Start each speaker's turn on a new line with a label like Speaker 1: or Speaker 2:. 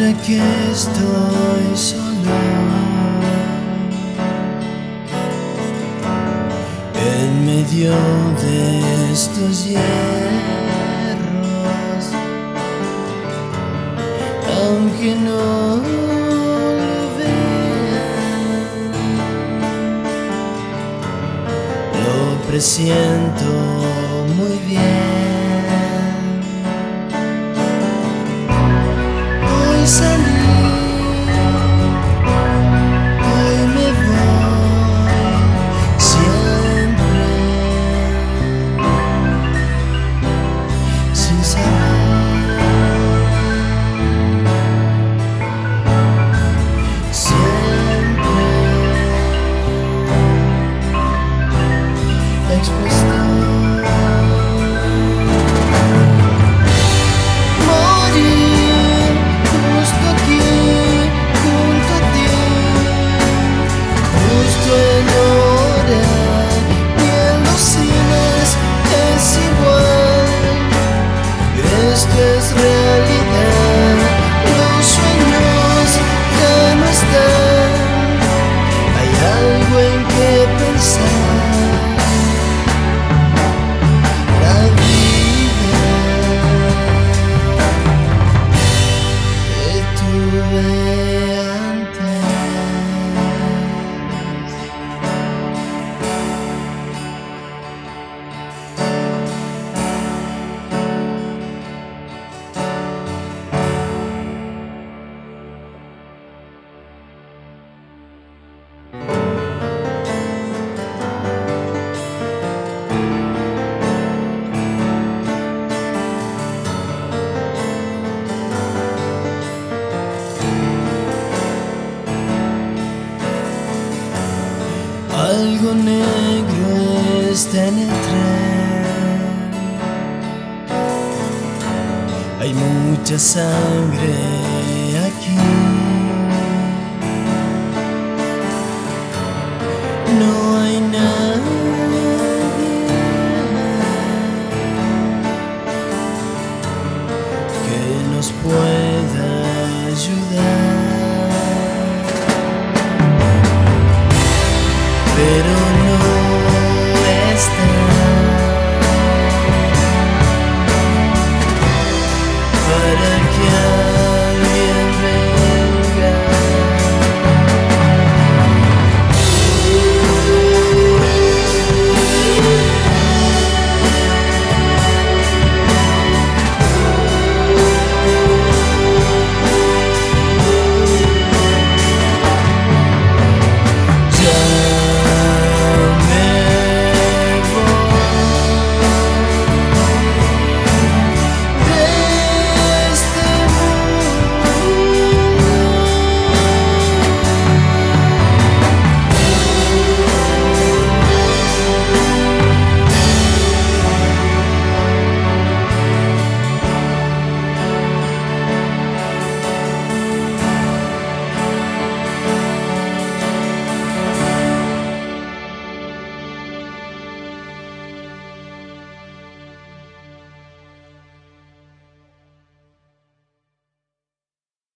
Speaker 1: que estoy solo en medio de estos hierros, aunque no lo vean, lo presiento muy bien. Hoy salí, hoy me voy, siempre sin saber, siempre expuesto. Esto es realidad, los sueños ya no están, hay algo en que pensar. La vida que tuve antes. Algo negro está en el tren, hay mucha sangre aquí, no hay nada